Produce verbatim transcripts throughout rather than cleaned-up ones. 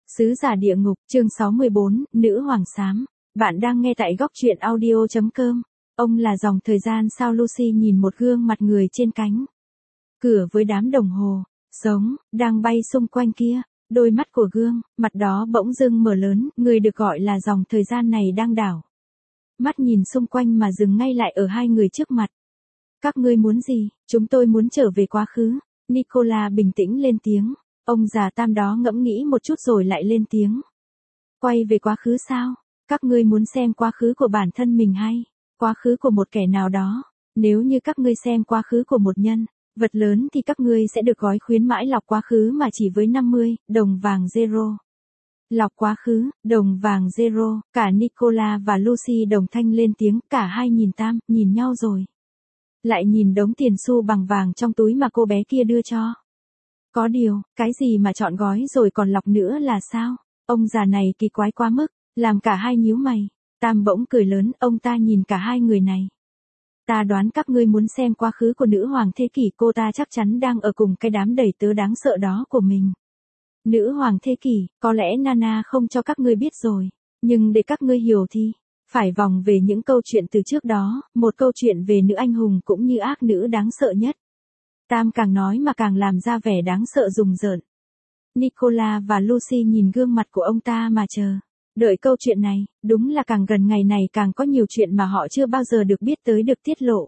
Sứ giả địa ngục, chương sáu mươi bốn, Nữ Hoàng Xám. Bạn đang nghe tại góc truyện audio chấm com. Ông là dòng thời gian sao? Lucy nhìn một gương mặt người trên cánh cửa với đám đồng hồ sống đang bay xung quanh kia. Đôi mắt của gương mặt đó bỗng dưng mở lớn. Người được gọi là dòng thời gian này đang đảo mắt nhìn xung quanh mà dừng ngay lại ở hai người trước mặt. Các ngươi muốn gì? Chúng tôi muốn trở về quá khứ. Nicola bình tĩnh lên tiếng. Ông già Tam đó ngẫm nghĩ một chút rồi lại lên tiếng. Quay về quá khứ sao? Các ngươi muốn xem quá khứ của bản thân mình hay quá khứ của một kẻ nào đó? Nếu như các ngươi xem quá khứ của một nhân vật lớn thì các ngươi sẽ được gói khuyến mãi lọc quá khứ mà chỉ với năm mươi đồng vàng zero. Lọc quá khứ, đồng vàng zero. Cả Nicola và Lucy đồng thanh lên tiếng. Cả hai nhìn Tam, nhìn nhau rồi lại nhìn đống tiền xu bằng vàng trong túi mà cô bé kia đưa cho. Có điều, cái gì mà chọn gói rồi còn lọc nữa là sao? Ông già này kỳ quái quá mức, làm cả hai nhíu mày. Tam bỗng cười lớn, ông ta nhìn cả hai người này. Ta đoán các ngươi muốn xem quá khứ của nữ hoàng thế kỷ, cô ta chắc chắn đang ở cùng cái đám đầy tớ đáng sợ đó của mình. Nữ hoàng thế kỷ, có lẽ Nana không cho các ngươi biết rồi, nhưng để các ngươi hiểu thì phải vòng về những câu chuyện từ trước đó, một câu chuyện về nữ anh hùng cũng như ác nữ đáng sợ nhất. Tam càng nói mà càng làm ra vẻ đáng sợ rùng rợn. Nicola và Lucy nhìn gương mặt của ông ta mà chờ đợi câu chuyện này. Đúng là càng gần ngày này càng có nhiều chuyện mà họ chưa bao giờ được biết tới được tiết lộ.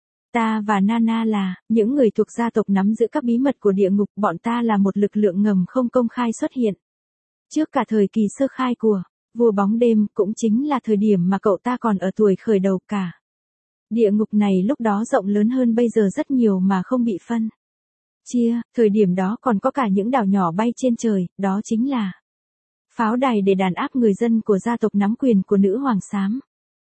Ta và Nana là những người thuộc gia tộc nắm giữ các bí mật của địa ngục. Bọn ta là một lực lượng ngầm không công khai xuất hiện trước cả thời kỳ sơ khai của vua bóng đêm, cũng chính là thời điểm mà cậu ta còn ở tuổi khởi đầu cả. Địa ngục này lúc đó rộng lớn hơn bây giờ rất nhiều mà không bị phân chia. Thời điểm đó còn có cả những đảo nhỏ bay trên trời, đó chính là pháo đài để đàn áp người dân của gia tộc nắm quyền của nữ hoàng xám.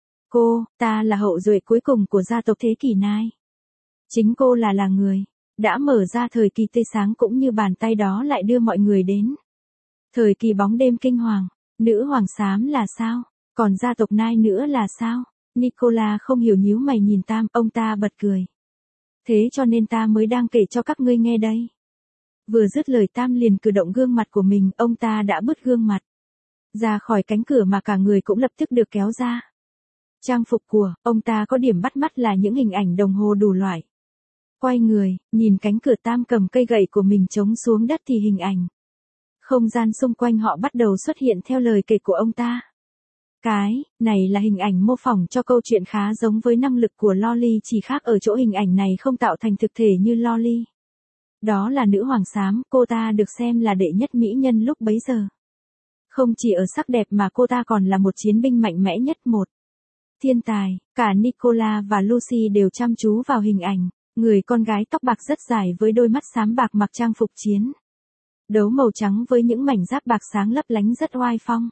Cô, ta là hậu duệ cuối cùng của gia tộc thế kỷ Nai. Chính cô là là người đã mở ra thời kỳ tươi sáng cũng như bàn tay đó lại đưa mọi người đến thời kỳ bóng đêm kinh hoàng. Nữ hoàng xám là sao? Còn gia tộc Nai nữa là sao? Nicola không hiểu nhíu mày nhìn Tam, ông ta bật cười. Thế cho nên ta mới đang kể cho các ngươi nghe đây. Vừa dứt lời Tam liền cử động gương mặt của mình, ông ta đã bứt gương mặt ra khỏi cánh cửa mà cả người cũng lập tức được kéo ra. Trang phục của ông ta có điểm bắt mắt là những hình ảnh đồng hồ đủ loại. Quay người, nhìn cánh cửa, Tam cầm cây gậy của mình chống xuống đất thì hình ảnh không gian xung quanh họ bắt đầu xuất hiện theo lời kể của ông ta. Cái này là hình ảnh mô phỏng cho câu chuyện khá giống với năng lực của Lolly, chỉ khác ở chỗ hình ảnh này không tạo thành thực thể như Lolly. Đó là nữ hoàng xám, cô ta được xem là đệ nhất mỹ nhân lúc bấy giờ. Không chỉ ở sắc đẹp mà cô ta còn là một chiến binh mạnh mẽ nhất, một thiên tài. Cả Nicola và Lucy đều chăm chú vào hình ảnh người con gái tóc bạc rất dài với đôi mắt xám bạc mặc trang phục chiến đấu màu trắng với những mảnh giáp bạc sáng lấp lánh rất oai phong.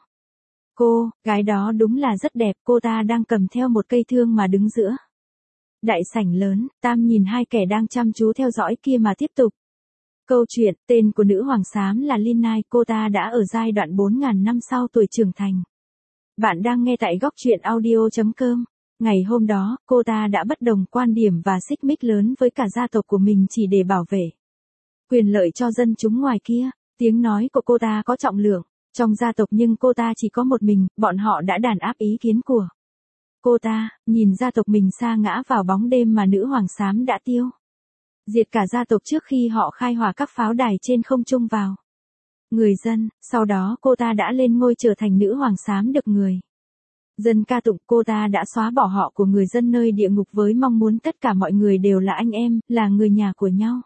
Cô gái đó đúng là rất đẹp, cô ta đang cầm theo một cây thương mà đứng giữa đại sảnh lớn. Tam nhìn hai kẻ đang chăm chú theo dõi kia mà tiếp tục câu chuyện. Tên của nữ hoàng xám là Linai, cô ta đã ở giai đoạn bốn nghìn năm sau tuổi trưởng thành. Bạn đang nghe tại góc truyện audio chấm com. Ngày hôm đó, cô ta đã bất đồng quan điểm và xích mích lớn với cả gia tộc của mình chỉ để bảo vệ quyền lợi cho dân chúng ngoài kia. Tiếng nói của cô ta có trọng lượng trong gia tộc, nhưng cô ta chỉ có một mình, bọn họ đã đàn áp ý kiến của cô ta, nhìn gia tộc mình sa ngã vào bóng đêm mà nữ hoàng xám đã tiêu diệt cả gia tộc trước khi họ khai hỏa các pháo đài trên không trung vào người dân. Sau đó cô ta đã lên ngôi trở thành nữ hoàng xám được người dân ca tụng. Cô ta đã xóa bỏ họ của người dân nơi địa ngục với mong muốn tất cả mọi người đều là anh em, là người nhà của nhau.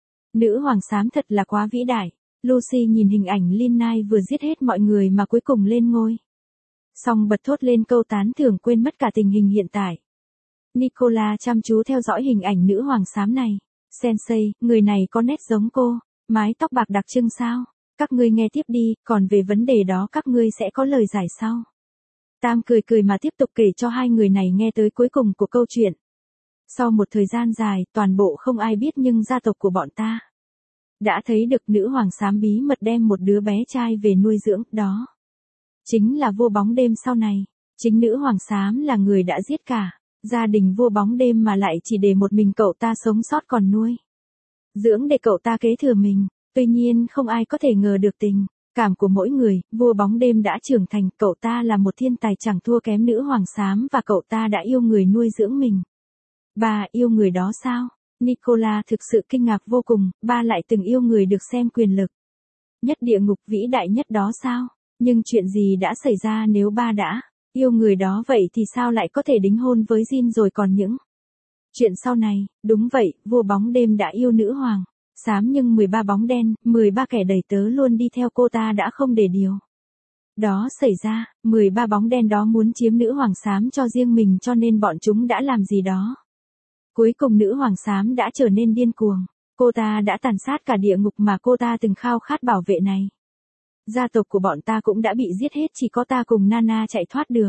Nữ hoàng xám thật là quá vĩ đại. Lucy nhìn hình ảnh Linai vừa giết hết mọi người mà cuối cùng lên ngôi, xong bật thốt lên câu tán thưởng, quên mất cả tình hình hiện tại. Nicola chăm chú theo dõi hình ảnh nữ hoàng xám này. Sensei, người này có nét giống cô, mái tóc bạc đặc trưng sao? Các ngươi nghe tiếp đi, còn về vấn đề đó các ngươi sẽ có lời giải sau. Tam cười cười mà tiếp tục kể cho hai người này nghe tới cuối cùng của câu chuyện. Sau một thời gian dài, toàn bộ không ai biết nhưng gia tộc của bọn ta đã thấy được nữ hoàng xám bí mật đem một đứa bé trai về nuôi dưỡng, đó chính là vua bóng đêm sau này. Chính nữ hoàng xám là người đã giết cả gia đình vua bóng đêm mà lại chỉ để một mình cậu ta sống sót còn nuôi dưỡng để cậu ta kế thừa mình. Tuy nhiên không ai có thể ngờ được tình Cảm của mỗi người, vua bóng đêm đã trưởng thành, cậu ta là một thiên tài chẳng thua kém nữ hoàng xám và cậu ta đã yêu người nuôi dưỡng mình. Bà yêu người đó sao? Nicola thực sự kinh ngạc vô cùng, ba lại từng yêu người được xem quyền lực nhất địa ngục vĩ đại nhất đó sao? Nhưng chuyện gì đã xảy ra nếu ba đã yêu người đó vậy thì sao lại có thể đính hôn với Jin rồi còn những chuyện sau này? Đúng vậy, vua bóng đêm đã yêu nữ hoàng xám nhưng mười ba bóng đen, mười ba kẻ đầy tớ luôn đi theo cô ta đã không để điều đó xảy ra, mười ba bóng đen đó muốn chiếm nữ hoàng xám cho riêng mình cho nên bọn chúng đã làm gì đó. Cuối cùng nữ hoàng xám đã trở nên điên cuồng. Cô ta đã tàn sát cả địa ngục mà cô ta từng khao khát bảo vệ này. Gia tộc của bọn ta cũng đã bị giết hết, chỉ có ta cùng Nana chạy thoát được.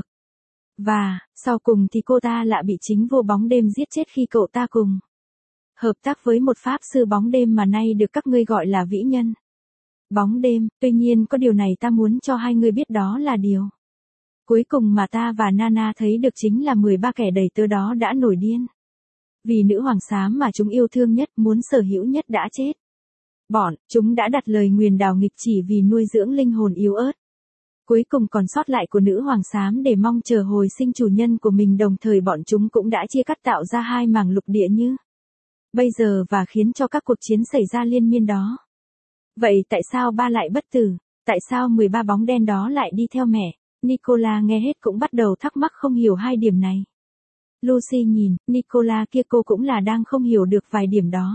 Và, sau cùng thì cô ta lại bị chính vua bóng đêm giết chết khi cậu ta cùng hợp tác với một pháp sư bóng đêm mà nay được các ngươi gọi là vĩ nhân bóng đêm. Tuy nhiên có điều này ta muốn cho hai người biết, đó là điều cuối cùng mà ta và Nana thấy được chính là mười ba kẻ đầy tớ đó đã nổi điên. Vì nữ hoàng xám mà chúng yêu thương nhất, muốn sở hữu nhất đã chết. Bọn, chúng đã đặt lời nguyền đào nghịch chỉ vì nuôi dưỡng linh hồn yếu ớt cuối cùng còn sót lại của nữ hoàng xám để mong chờ hồi sinh chủ nhân của mình, đồng thời bọn chúng cũng đã chia cắt tạo ra hai mảng lục địa như bây giờ và khiến cho các cuộc chiến xảy ra liên miên đó. Vậy tại sao ba lại bất tử? Tại sao mười ba bóng đen đó lại đi theo mẹ? Nicola nghe hết cũng bắt đầu thắc mắc không hiểu hai điểm này. Lucy nhìn, Nicola kia cô cũng là đang không hiểu được vài điểm đó.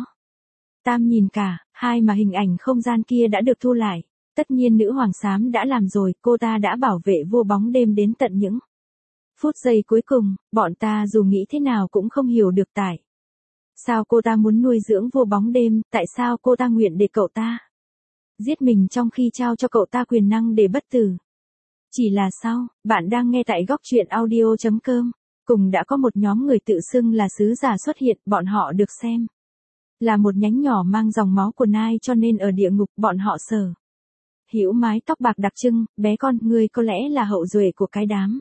Tam nhìn cả, hai mà hình ảnh không gian kia đã được thu lại. Tất nhiên nữ hoàng xám đã làm rồi, cô ta đã bảo vệ vua bóng đêm đến tận những phút giây cuối cùng, bọn ta dù nghĩ thế nào cũng không hiểu được tại sao cô ta muốn nuôi dưỡng vua bóng đêm, tại sao cô ta nguyện để cậu ta giết mình trong khi trao cho cậu ta quyền năng để bất tử. Chỉ là sao, bạn đang nghe tại góc truyện audio chấm com. Cùng đã có một nhóm người tự xưng là sứ giả xuất hiện, bọn họ được xem là một nhánh nhỏ mang dòng máu của Nai cho nên ở địa ngục bọn họ sở hữu mái tóc bạc đặc trưng. Bé con, ngươi có lẽ là hậu duệ của cái đám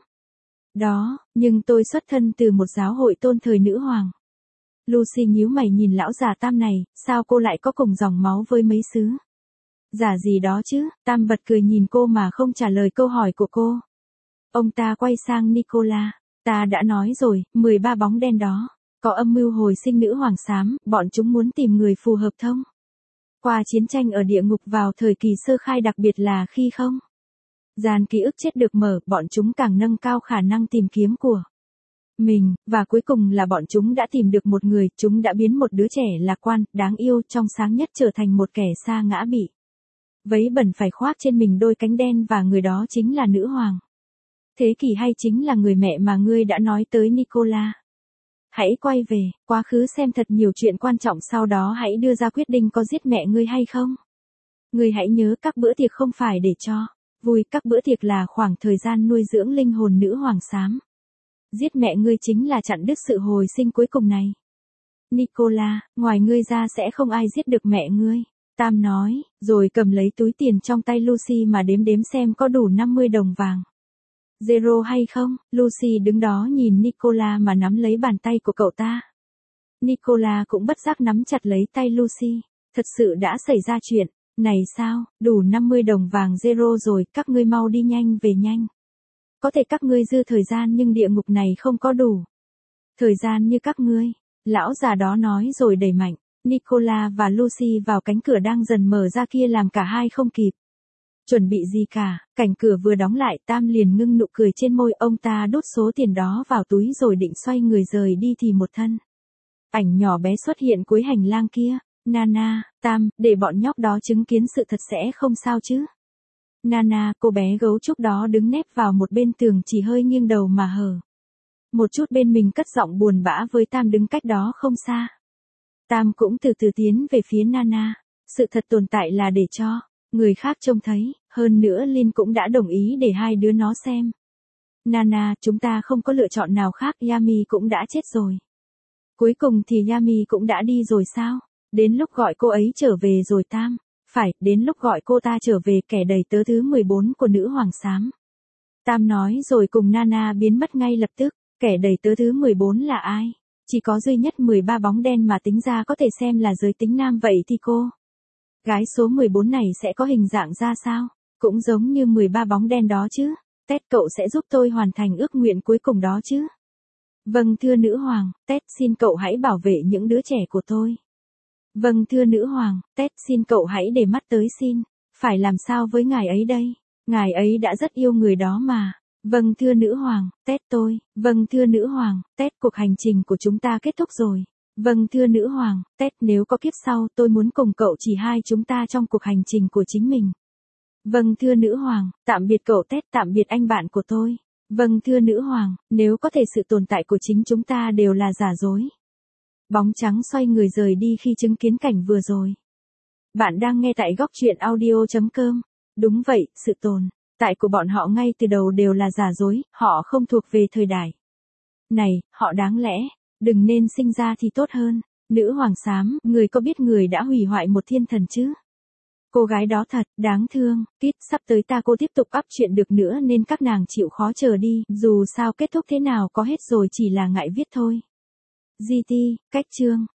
đó, nhưng tôi xuất thân từ một giáo hội tôn thờ nữ hoàng. Lucy nhíu mày nhìn lão già Tam này, sao cô lại có cùng dòng máu với mấy sứ giả gì đó chứ? Tam bật cười nhìn cô mà không trả lời câu hỏi của cô. Ông ta quay sang Nicola. Ta đã nói rồi, mười ba bóng đen đó có âm mưu hồi sinh nữ hoàng xám, bọn chúng muốn tìm người phù hợp thông qua chiến tranh ở địa ngục vào thời kỳ sơ khai, đặc biệt là khi không gian ký ức chết được mở, bọn chúng càng nâng cao khả năng tìm kiếm của mình, và cuối cùng là bọn chúng đã tìm được một người, chúng đã biến một đứa trẻ lạc quan, đáng yêu, trong sáng nhất trở thành một kẻ sa ngã bị vấy bẩn phải khoác trên mình đôi cánh đen, và người đó chính là nữ hoàng thế kỷ, hay chính là người mẹ mà ngươi đã nói tới Nicola. Hãy quay về quá khứ xem thật nhiều chuyện quan trọng, sau đó hãy đưa ra quyết định có giết mẹ ngươi hay không. Ngươi hãy nhớ, các bữa tiệc không phải để cho vui, các bữa tiệc là khoảng thời gian nuôi dưỡng linh hồn nữ hoàng xám. Giết mẹ ngươi chính là chặn đứt sự hồi sinh cuối cùng này. Nicola, ngoài ngươi ra sẽ không ai giết được mẹ ngươi. Tam nói, rồi cầm lấy túi tiền trong tay Lucy mà đếm đếm xem có đủ năm mươi đồng vàng Zero hay không. Lucy đứng đó nhìn Nicola mà nắm lấy bàn tay của cậu ta. Nicola cũng bất giác nắm chặt lấy tay Lucy. Thật sự đã xảy ra chuyện này sao? Đủ năm mươi đồng vàng Zero rồi, các ngươi mau đi nhanh về nhanh. Có thể các ngươi dư thời gian nhưng địa ngục này không có đủ thời gian như các ngươi. Lão già đó nói rồi đẩy mạnh Nicola và Lucy vào cánh cửa đang dần mở ra kia, làm cả hai không kịp chuẩn bị gì cả. Cảnh cửa vừa đóng lại, Tam liền ngưng nụ cười trên môi. Ông ta đút số tiền đó vào túi rồi định xoay người rời đi thì một thân ảnh nhỏ bé xuất hiện cuối hành lang kia. Nana, Tam, để bọn nhóc đó chứng kiến sự thật sẽ không sao chứ? Nana, cô bé gấu trúc đó đứng nép vào một bên tường, chỉ hơi nghiêng đầu mà hở một chút bên mình, cất giọng buồn bã với Tam đứng cách đó không xa. Tam cũng từ từ tiến về phía Nana. Sự thật tồn tại là để cho người khác trông thấy, hơn nữa Lin cũng đã đồng ý để hai đứa nó xem. Nana, chúng ta không có lựa chọn nào khác, Yami cũng đã chết rồi. Cuối cùng thì Yami cũng đã đi rồi sao? Đến lúc gọi cô ấy trở về rồi Tam. Phải, đến lúc gọi cô ta trở về, kẻ đầy tớ thứ mười bốn của nữ hoàng xám. Tam nói rồi cùng Nana biến mất ngay lập tức. Kẻ đầy tớ thứ mười bốn là ai? Chỉ có duy nhất mười ba bóng đen mà tính ra có thể xem là giới tính nam, vậy thì cô gái số mười bốn này sẽ có hình dạng ra sao? Cũng giống như mười ba bóng đen đó chứ. Tết cậu sẽ giúp tôi hoàn thành ước nguyện cuối cùng đó chứ. Vâng thưa nữ hoàng, Tết xin cậu hãy bảo vệ những đứa trẻ của tôi. Vâng thưa nữ hoàng, Tết xin cậu hãy để mắt tới xin. Phải làm sao với ngài ấy đây? Ngài ấy đã rất yêu người đó mà. Vâng thưa nữ hoàng, Tết tôi. Vâng thưa nữ hoàng, Tết cuộc hành trình của chúng ta kết thúc rồi. Vâng thưa nữ hoàng, Tết nếu có kiếp sau tôi muốn cùng cậu chỉ hai chúng ta trong cuộc hành trình của chính mình. Vâng thưa nữ hoàng, tạm biệt cậu Tết, tạm biệt anh bạn của tôi. Vâng thưa nữ hoàng, nếu có thể sự tồn tại của chính chúng ta đều là giả dối. Bóng trắng xoay người rời đi khi chứng kiến cảnh vừa rồi. Bạn đang nghe tại góc truyện audio chấm com. Đúng vậy, sự tồn tại của bọn họ ngay từ đầu đều là giả dối, họ không thuộc về thời đại này, họ đáng lẽ đừng nên sinh ra thì tốt hơn. Nữ hoàng xám, người có biết người đã hủy hoại một thiên thần chứ? Cô gái đó thật đáng thương. Kít, sắp tới ta cô tiếp tục up chuyện được nữa nên các nàng chịu khó chờ đi, dù sao kết thúc thế nào có hết rồi chỉ là ngại viết thôi. giê tê, cách chương.